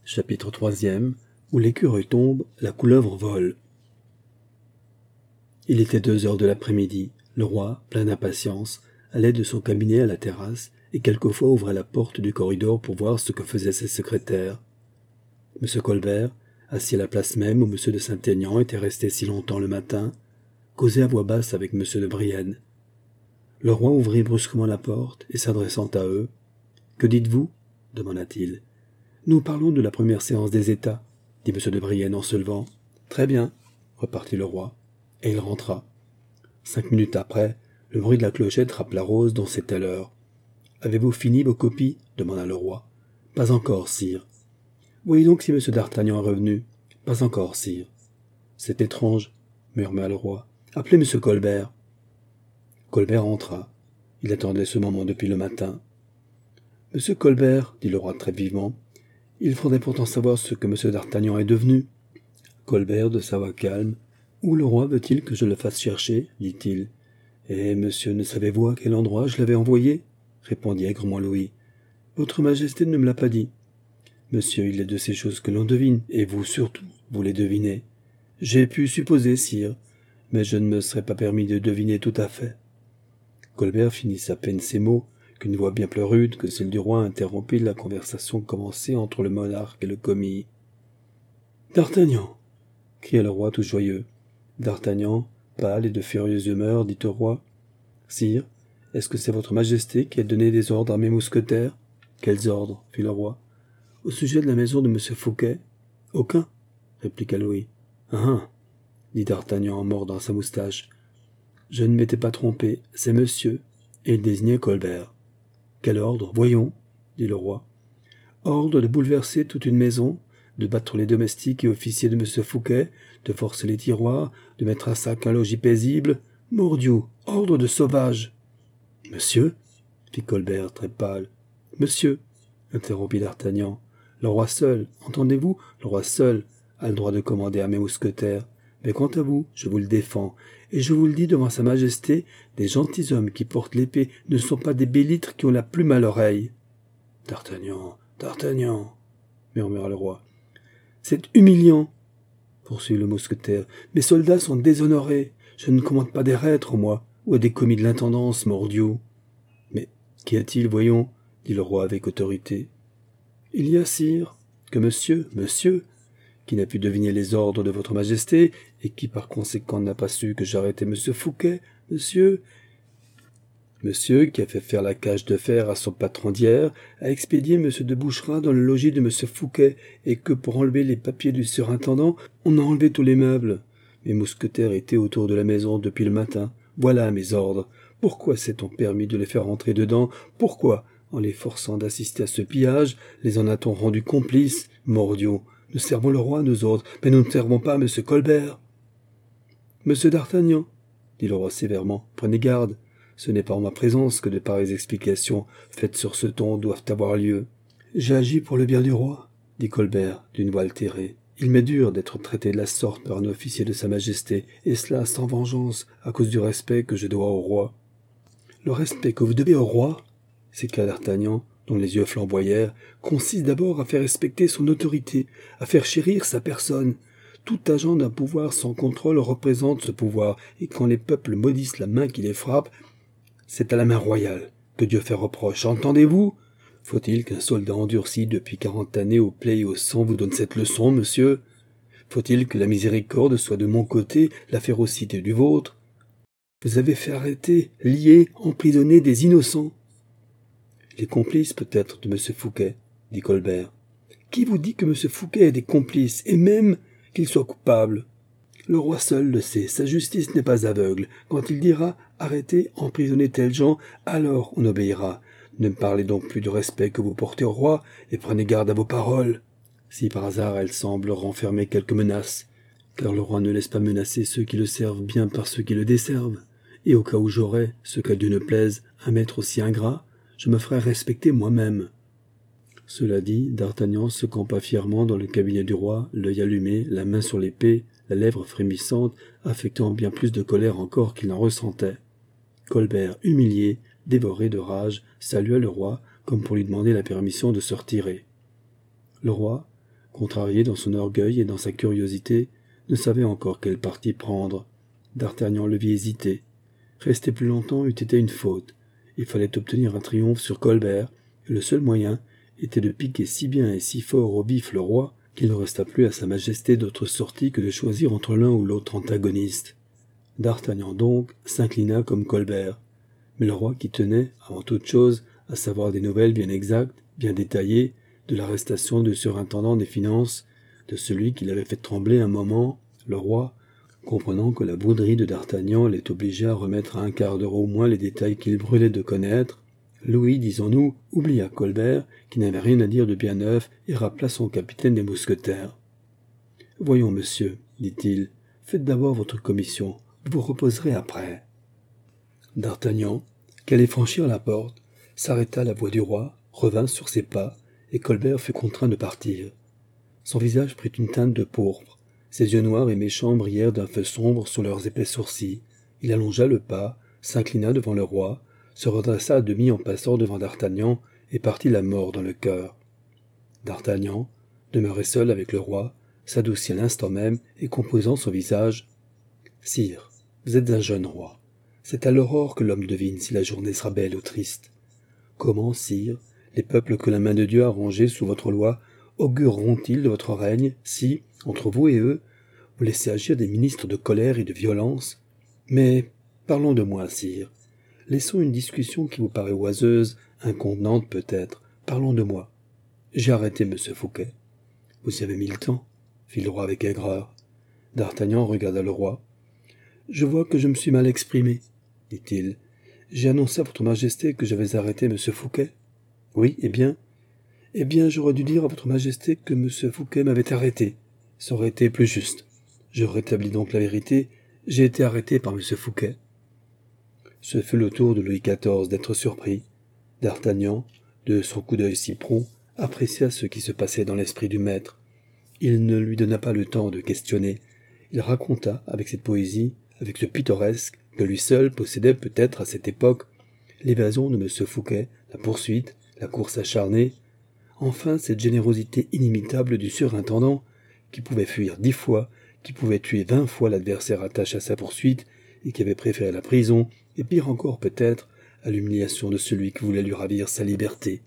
Chapitre 3e. Où l'écureuil tombe, la couleuvre vole. Il était 2 heures de l'après-midi. Le roi, plein d'impatience, allait de son cabinet à la terrasse et quelquefois ouvrait la porte du corridor pour voir ce que faisaient ses secrétaires. M. Colbert, assis à la place même où M. de Saint-Aignan était resté si longtemps le matin, causait à voix basse avec M. de Brienne. Le roi ouvrit brusquement la porte et s'adressant à eux, « Que dites-vous » demanda-t-il. « Nous parlons de la première séance des États, » dit M. de Brienne en se levant. « Très bien, » repartit le roi, et il rentra. 5 minutes après, le bruit de la clochette rappela Rose dont c'était l'heure. « Avez-vous fini vos copies » demanda le roi. « Pas encore, sire. »« Voyez donc si M. d'Artagnan est revenu. »« Pas encore, sire. »« C'est étrange, » murmura le roi. « Appelez M. Colbert. » Colbert entra. Il attendait ce moment depuis le matin. « Monsieur Colbert, » dit le roi très vivement, « il faudrait pourtant savoir ce que M. d'Artagnan est devenu. » Colbert, de sa voix calme, « Où le roi veut-il que je le fasse chercher ?» dit-il. « Et monsieur, ne savez-vous à quel endroit je l'avais envoyé ?» répondit aigrement Louis. « Votre Majesté ne me l'a pas dit. »« Monsieur, il est de ces choses que l'on devine, et vous surtout, vous les devinez. »« J'ai pu supposer, sire, mais je ne me serais pas permis de deviner tout à fait. » Colbert finit à peine ces mots, qu'une voix bien plus rude que celle du roi interrompit la conversation commencée entre le monarque et le commis. « D'Artagnan » cria le roi tout joyeux. D'Artagnan, pâle et de furieuse humeur, dit au roi. « Sire, est-ce que c'est votre Majesté qui a donné des ordres à mes mousquetaires ?»« Quels ordres ?» fit le roi. « Au sujet de la maison de M. Fouquet ?»« Aucun, » répliqua Louis. « Ah !» dit D'Artagnan en mordant sa moustache. « Je ne m'étais pas trompé, c'est monsieur. » Et il désignait Colbert. « Quel ordre, voyons ?» dit le roi. « Ordre de bouleverser toute une maison, de battre les domestiques et officiers de M. Fouquet, de forcer les tiroirs, de mettre à sac un logis paisible. Mordiou, ordre de sauvage !»« Monsieur » fit Colbert très pâle. « Monsieur » interrompit d'Artagnan. « Le roi seul, entendez-vous, le roi seul a le droit de commander à mes mousquetaires. Mais quant à vous, je vous le défends, et je vous le dis devant sa majesté, des gentilshommes qui portent l'épée ne sont pas des bellitres qui ont la plume à l'oreille. »« D'Artagnan, D'Artagnan » murmura le roi. « C'est humiliant, » poursuivit le mousquetaire. « Mes soldats sont déshonorés. Je ne commande pas des reîtres, moi, ou à des commis de l'intendance, mordiou. »« Mais qu'y a-t-il, voyons ?» dit le roi avec autorité. « Il y a, sire, que monsieur, qui n'a pu deviner les ordres de votre majesté, et qui par conséquent n'a pas su que j'arrêtais M. Fouquet, monsieur qui a fait faire la cage de fer à son patron d'hier, a expédié M. de Boucherat dans le logis de M. Fouquet, et que pour enlever les papiers du surintendant, on a enlevé tous les meubles. Mes mousquetaires étaient autour de la maison depuis le matin. Voilà mes ordres. Pourquoi s'est-on permis de les faire entrer dedans? Pourquoi, en les forçant d'assister à ce pillage, les en a-t-on rendus complices? Mordions! Nous servons le roi, nous autres, mais nous ne servons pas M. Colbert. « Monsieur d'Artagnan, » dit le roi sévèrement, « prenez garde. Ce n'est pas en ma présence que de pareilles explications faites sur ce ton doivent avoir lieu. »« J'ai agi pour le bien du roi, » dit Colbert, d'une voix altérée. « Il m'est dur d'être traité de la sorte par un officier de sa majesté, et cela sans vengeance, à cause du respect que je dois au roi. »« Le respect que vous devez au roi ?» s'écria d'Artagnan, dont les yeux flamboyèrent, consiste d'abord à faire respecter son autorité, à faire chérir sa personne. Tout agent d'un pouvoir sans contrôle représente ce pouvoir, et quand les peuples maudissent la main qui les frappe, c'est à la main royale que Dieu fait reproche. Entendez-vous? Faut-il qu'un soldat endurci depuis 40 années au plaies et au sang vous donne cette leçon, monsieur? Faut-il que la miséricorde soit de mon côté, la férocité du vôtre? Vous avez fait arrêter, lier, emprisonner des innocents. Les complices, peut-être, de M. Fouquet, dit Colbert. Qui vous dit que M. Fouquet est des complices, et même qu'il soit coupable? Le roi seul le sait, sa justice n'est pas aveugle. Quand il dira « arrêtez, emprisonnez tels gens », alors on obéira. Ne me parlez donc plus du respect que vous portez au roi, et prenez garde à vos paroles. Si par hasard elles semblent renfermer quelques menaces, car le roi ne laisse pas menacer ceux qui le servent bien par ceux qui le desservent, et au cas où j'aurais, ce qu'à Dieu ne plaise, un maître aussi ingrat, je me ferai respecter moi-même. » Cela dit, D'Artagnan se campa fièrement dans le cabinet du roi, l'œil allumé, la main sur l'épée, la lèvre frémissante, affectant bien plus de colère encore qu'il n'en ressentait. Colbert, humilié, dévoré de rage, salua le roi, comme pour lui demander la permission de se retirer. Le roi, contrarié dans son orgueil et dans sa curiosité, ne savait encore quel parti prendre. D'Artagnan le vit hésiter. Rester plus longtemps eût été une faute. Il fallait obtenir un triomphe sur Colbert, et le seul moyen était de piquer si bien et si fort au vif le roi qu'il ne resta plus à sa majesté d'autre sortie que de choisir entre l'un ou l'autre antagoniste. D'Artagnan donc s'inclina comme Colbert, mais le roi qui tenait, avant toute chose, à savoir des nouvelles bien exactes, bien détaillées, de l'arrestation du surintendant des finances, de celui qui l'avait fait trembler un moment, le roi, comprenant que la bouderie de D'Artagnan l'ait obligé à remettre à un quart d'heure au moins les détails qu'il brûlait de connaître, Louis, disons-nous, oublia Colbert, qui n'avait rien à dire de bien neuf, et rappela son capitaine des mousquetaires. « Voyons, monsieur, dit-il, faites d'abord votre commission, vous vous reposerez après. » D'Artagnan, qui allait franchir la porte, s'arrêta à la voix du roi, revint sur ses pas, et Colbert fut contraint de partir. Son visage prit une teinte de pourpre, ses yeux noirs et méchants brillèrent d'un feu sombre sous leurs épais sourcils. Il allongea le pas, s'inclina devant le roi, se redressa à demi en passant devant D'Artagnan et partit la mort dans le cœur. D'Artagnan, demeuré seul avec le roi, s'adoucit à l'instant même et composant son visage. « Sire, vous êtes un jeune roi. C'est à l'aurore que l'homme devine si la journée sera belle ou triste. Comment, sire, les peuples que la main de Dieu a rangés sous votre loi augureront-ils de votre règne si, entre vous et eux, vous laissez agir des ministres de colère et de violence? Mais parlons de moi, sire. Laissons une discussion qui vous paraît oiseuse, inconvenante peut-être. Parlons de moi. J'ai arrêté M. Fouquet. »« Vous y avez mis le temps, » fit le roi avec aigreur. D'Artagnan regarda le roi. « Je vois que je me suis mal exprimé, » dit-il. « J'ai annoncé à votre majesté que j'avais arrêté M. Fouquet. »« Oui, eh bien, j'aurais dû dire à votre majesté que M. Fouquet m'avait arrêté. Ça aurait été plus juste. Je rétablis donc la vérité. J'ai été arrêté par M. Fouquet. » Ce fut le tour de Louis XIV d'être surpris. D'Artagnan, de son coup d'œil si prompt, apprécia ce qui se passait dans l'esprit du maître. Il ne lui donna pas le temps de questionner. Il raconta, avec cette poésie, avec ce pittoresque, que lui seul possédait peut-être à cette époque, l'évasion de M. Fouquet, la poursuite, la course acharnée, enfin cette générosité inimitable du surintendant, qui pouvait fuir 10 fois, qui pouvait tuer 20 fois l'adversaire attaché à sa poursuite, et qui avait préféré la prison, et pire encore peut-être, à l'humiliation de celui qui voulait lui ravir sa liberté.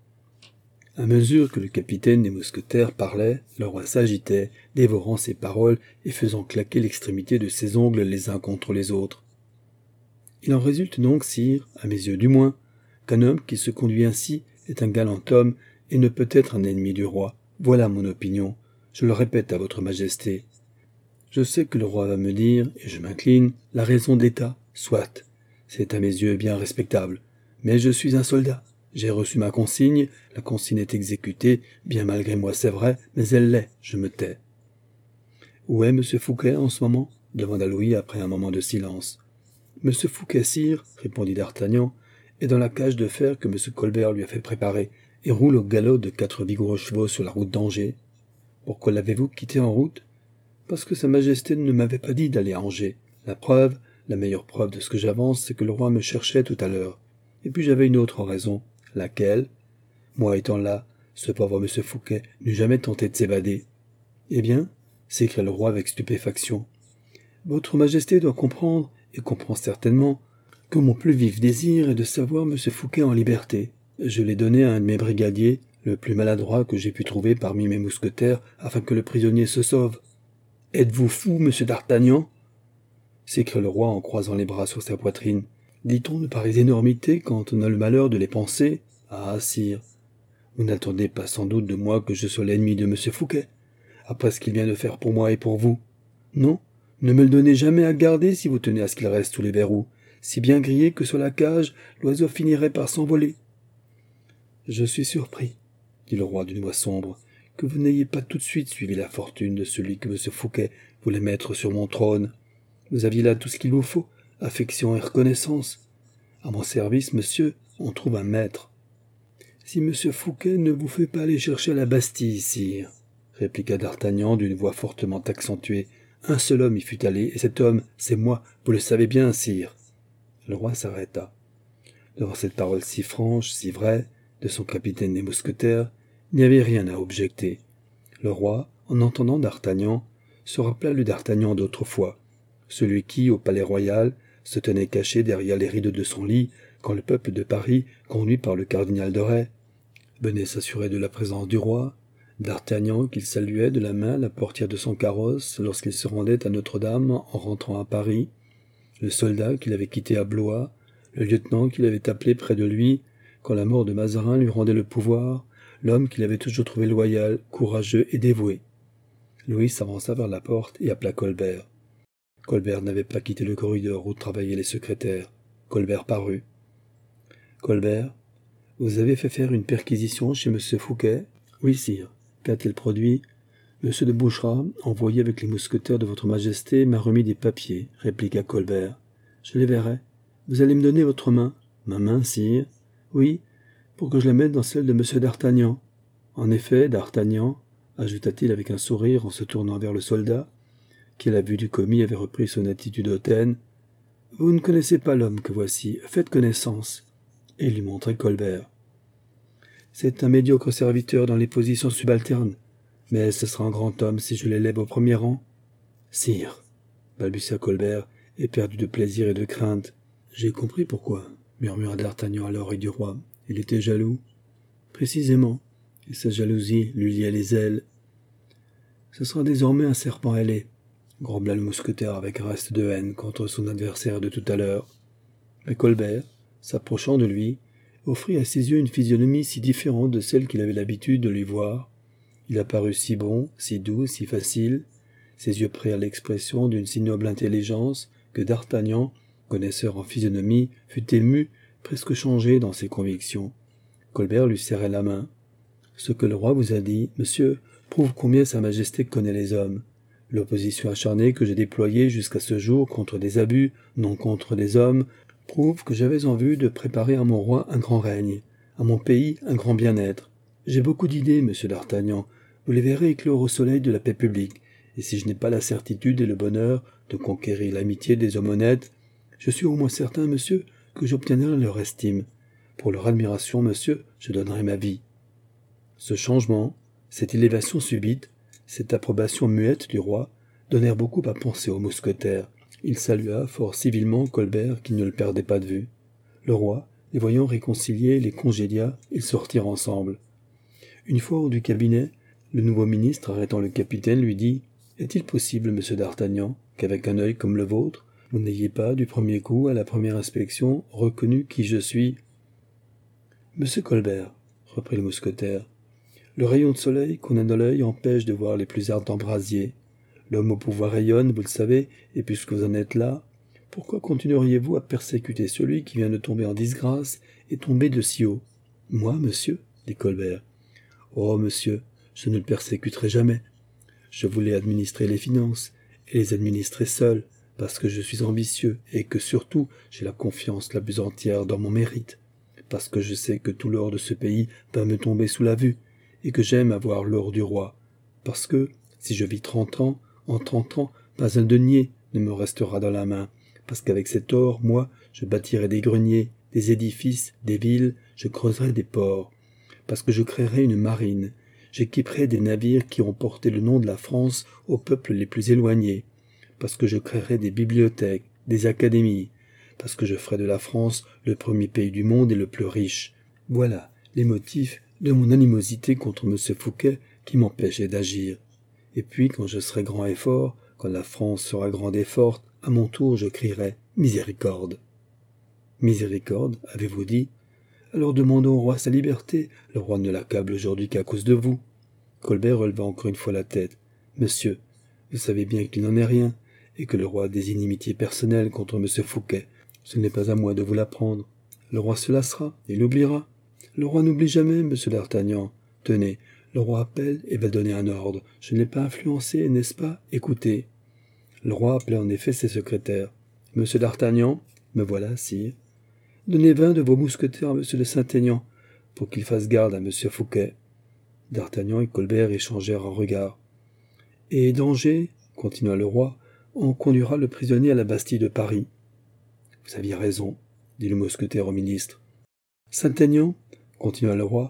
À mesure que le capitaine des mousquetaires parlait, le roi s'agitait, dévorant ses paroles et faisant claquer l'extrémité de ses ongles les uns contre les autres. Il en résulte donc, sire, à mes yeux du moins, qu'un homme qui se conduit ainsi est un galant homme et ne peut être un ennemi du roi. Voilà mon opinion. Je le répète à votre majesté. Je sais que le roi va me dire, et je m'incline, la raison d'État, soit. C'est à mes yeux bien respectable. Mais je suis un soldat. J'ai reçu ma consigne, la consigne est exécutée, bien malgré moi c'est vrai, mais elle l'est, je me tais. « Où est M. Fouquet en ce moment » demanda Louis après un moment de silence. « M. Fouquet, sire, » répondit D'Artagnan, « est dans la cage de fer que M. Colbert lui a fait préparer, et roule au galop de 4 vigoureux chevaux sur la route d'Angers. Pourquoi l'avez-vous quitté en route ? Parce que Sa Majesté ne m'avait pas dit d'aller à Angers. La preuve, la meilleure preuve de ce que j'avance, c'est que le roi me cherchait tout à l'heure. Et puis j'avais une autre raison. Laquelle ? Moi étant là, ce pauvre M. Fouquet n'eût jamais tenté de s'évader. Eh bien, s'écria le roi avec stupéfaction, votre majesté doit comprendre, et comprend certainement, que mon plus vif désir est de savoir M. Fouquet en liberté. Je l'ai donné à un de mes brigadiers, le plus maladroit que j'ai pu trouver parmi mes mousquetaires, afin que le prisonnier se sauve. Êtes-vous fou, monsieur d'Artagnan ? S'écria le roi en croisant les bras sur sa poitrine. Dit-on de pareilles énormités quand on a le malheur de les penser ? Ah, sire, vous n'attendez pas sans doute de moi que je sois l'ennemi de M. Fouquet, après ce qu'il vient de faire pour moi et pour vous. Non, ne me le donnez jamais à garder si vous tenez à ce qu'il reste sous les verrous. Si bien grillé que sur la cage, l'oiseau finirait par s'envoler. Je suis surpris, dit le roi d'une voix sombre, que vous n'ayez pas tout de suite suivi la fortune de celui que M. Fouquet voulait mettre sur mon trône. Vous aviez là tout ce qu'il vous faut, affection et reconnaissance. À mon service, monsieur, on trouve un maître. Si M. Fouquet ne vous fait pas aller chercher à la Bastille, sire, répliqua D'Artagnan d'une voix fortement accentuée. Un seul homme y fut allé, et cet homme, c'est moi, vous le savez bien, sire. Le roi s'arrêta. Devant cette parole si franche, si vraie, de son capitaine des mousquetaires, il n'y avait rien à objecter. Le roi, en entendant d'Artagnan, se rappela le d'Artagnan d'autrefois, celui qui, au palais royal, se tenait caché derrière les rideaux de son lit quand le peuple de Paris, conduit par le cardinal de Rais, venait s'assurer de la présence du roi, d'Artagnan qu'il saluait de la main la portière de son carrosse lorsqu'il se rendait à Notre-Dame en rentrant à Paris, le soldat qu'il avait quitté à Blois, le lieutenant qu'il avait appelé près de lui quand la mort de Mazarin lui rendait le pouvoir, l'homme qu'il avait toujours trouvé loyal, courageux et dévoué. Louis s'avança vers la porte et appela Colbert. Colbert n'avait pas quitté le corridor où travaillaient les secrétaires. Colbert parut. « Colbert, vous avez fait faire une perquisition chez M. Fouquet ?»« Oui, sire. Qu'a-t-il produit ?»« M. de Boucherat, envoyé avec les mousquetaires de votre majesté, m'a remis des papiers, » répliqua Colbert. « Je les verrai. Vous allez me donner votre main ?»« Ma main, sire ?»« Oui, pour que je la mette dans celle de M. d'Artagnan. »« En effet, d'Artagnan, » ajouta-t-il avec un sourire en se tournant vers le soldat, qui à la vue du commis avait repris son attitude hautaine. « Vous ne connaissez pas l'homme que voici, faites connaissance. » Et il lui montrait Colbert. « C'est un médiocre serviteur dans les positions subalternes, mais ce sera un grand homme si je l'élève au premier rang. »« Sire, » balbutia Colbert, éperdu de plaisir et de crainte. « J'ai compris pourquoi, » murmura d'Artagnan à l'oreille du roi. « Il était jaloux. »« Précisément, et sa jalousie lui liait les ailes. »« Ce sera désormais un serpent ailé, » grommela le mousquetaire avec un reste de haine contre son adversaire de tout à l'heure. Mais Colbert, s'approchant de lui, offrit à ses yeux une physionomie si différente de celle qu'il avait l'habitude de lui voir. Il apparut si bon, si doux, si facile. Ses yeux prirent l'expression d'une si noble intelligence que d'Artagnan, connaisseur en physionomie, fut ému, presque changé dans ses convictions. Colbert lui serrait la main. « Ce que le roi vous a dit, monsieur, prouve combien sa majesté connaît les hommes. L'opposition acharnée que j'ai déployée jusqu'à ce jour contre des abus, non contre des hommes, prouve que j'avais en vue de préparer à mon roi un grand règne, à mon pays un grand bien-être. J'ai beaucoup d'idées, monsieur d'Artagnan, vous les verrez éclore au soleil de la paix publique, et si je n'ai pas la certitude et le bonheur de conquérir l'amitié des hommes honnêtes, je suis au moins certain, monsieur, que j'obtiendrai leur estime. Pour leur admiration, monsieur, je donnerai ma vie. » Ce changement, cette élévation subite, cette approbation muette du roi, donnèrent beaucoup à penser aux mousquetaires. Il salua fort civilement Colbert qui ne le perdait pas de vue. Le roi, les voyant réconciliés, les congédia, ils sortirent ensemble. Une fois hors du cabinet, le nouveau ministre, arrêtant le capitaine, lui dit « Est-il possible, monsieur d'Artagnan, qu'avec un œil comme le vôtre, vous n'ayez pas, du premier coup, à la première inspection, reconnu qui je suis ?»« Monsieur Colbert, » reprit le mousquetaire, « le rayon de soleil qu'on a dans l'œil empêche de voir les plus ardents brasiers. L'homme au pouvoir rayonne, vous le savez, et puisque vous en êtes là, pourquoi continueriez-vous à persécuter celui qui vient de tomber en disgrâce et tomber de si haut ? » ?»« Moi, monsieur, » dit Colbert. « Oh, monsieur, je ne le persécuterai jamais. Je voulais administrer les finances, et les administrer seul, parce que je suis ambitieux, et que surtout j'ai la confiance la plus entière dans mon mérite, parce que je sais que tout l'or de ce pays va me tomber sous la vue, et que j'aime avoir l'or du roi, parce que, si je vis 30 ans, en 30 ans, pas un denier ne me restera dans la main, parce qu'avec cet or, moi, je bâtirai des greniers, des édifices, des villes, je creuserai des ports, parce que je créerai une marine, j'équiperai des navires qui ont porté le nom de la France aux peuples les plus éloignés, parce que je créerai des bibliothèques, des académies, parce que je ferai de la France le premier pays du monde et le plus riche. Voilà les motifs de mon animosité contre M. Fouquet qui m'empêchaient d'agir. Et puis, quand je serai grand et fort, quand la France sera grande et forte, à mon tour je crierai « Miséricorde !»« Miséricorde, avez-vous dit ? Alors demandons au roi sa liberté, le roi ne l'accable aujourd'hui qu'à cause de vous. » Colbert releva encore une fois la tête. « Monsieur, vous savez bien qu'il n'en est rien, et que le roi a des inimitiés personnelles contre M. Fouquet. Ce n'est pas à moi de vous l'apprendre. Le roi se lassera, et l'oubliera. Le roi n'oublie jamais, monsieur d'Artagnan. Tenez, le roi appelle et va donner un ordre. Je ne l'ai pas influencé, n'est-ce pas ? Écoutez. » Le roi appelait en effet ses secrétaires. « Monsieur d'Artagnan, me voilà, sire. Donnez 20 de vos mousquetaires à monsieur de Saint-Aignan, pour qu'il fasse garde à monsieur Fouquet. » D'Artagnan et Colbert échangèrent un regard. « Et danger, continua le roi, on conduira le prisonnier à la Bastille de Paris. »« Vous aviez raison, dit le mousquetaire au ministre. »« Saint-Aignan, continua le roi,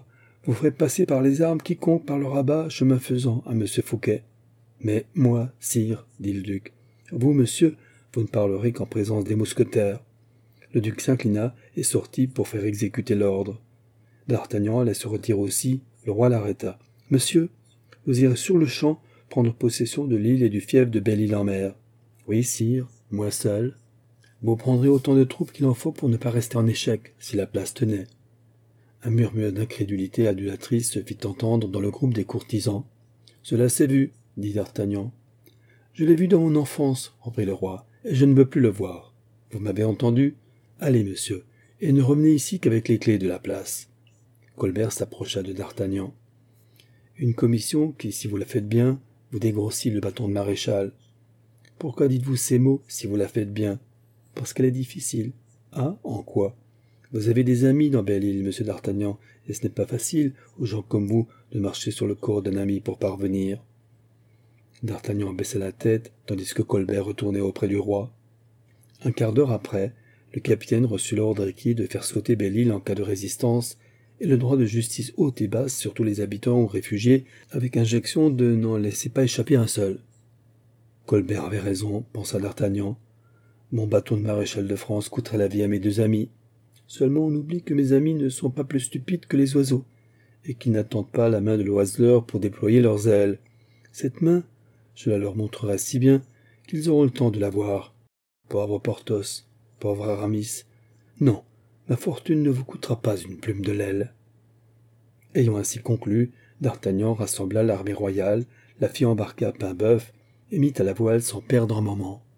Vous ferez passer par les armes quiconque parlera bas, chemin faisant, à M. Fouquet. Mais moi, sire, dit le duc, vous, monsieur, vous ne parlerez qu'en présence des mousquetaires. Le duc s'inclina et sortit pour faire exécuter l'ordre. D'Artagnan allait se retirer aussi, le roi l'arrêta. « Monsieur, vous irez sur-le-champ prendre possession de l'île et du fief de Belle-Île-en-Mer. »« Oui, sire, moi seul. »« Vous prendrez autant de troupes qu'il en faut pour ne pas rester en échec, si la place tenait. » Un murmure d'incrédulité adulatrice se fit entendre dans le groupe des courtisans. « Cela s'est vu, » dit d'Artagnan. « Je l'ai vu dans mon enfance, » reprit le roi, « et je ne veux plus le voir. Vous m'avez entendu ? Allez, monsieur, et ne revenez ici qu'avec les clés de la place. » Colbert s'approcha de d'Artagnan. « Une commission qui, si vous la faites bien, vous dégrossit le bâton de maréchal. Pourquoi dites-vous ces mots, si vous la faites bien ? Parce qu'elle est difficile. Ah, en quoi ? Vous avez des amis dans Belle-Île, monsieur d'Artagnan, et ce n'est pas facile, aux gens comme vous, de marcher sur le corps d'un ami pour parvenir. » D'Artagnan baissa la tête, tandis que Colbert retournait auprès du roi. Un quart d'heure après, le capitaine reçut l'ordre écrit de faire sauter Belle-Île en cas de résistance, et le droit de justice haute et basse sur tous les habitants ou réfugiés, avec injonction de n'en laisser pas échapper un seul. Colbert avait raison, pensa d'Artagnan. Mon bâton de maréchal de France coûterait la vie à mes deux amis. Seulement on oublie que mes amis ne sont pas plus stupides que les oiseaux, et qu'ils n'attendent pas la main de l'oiseleur pour déployer leurs ailes. Cette main, je la leur montrerai si bien qu'ils auront le temps de la voir. Pauvre Porthos, pauvre Aramis. Non, ma fortune ne vous coûtera pas une plume de l'aile. Ayant ainsi conclu, d'Artagnan rassembla l'armée royale, la fit embarquer à Paimboeuf et mit à la voile sans perdre un moment.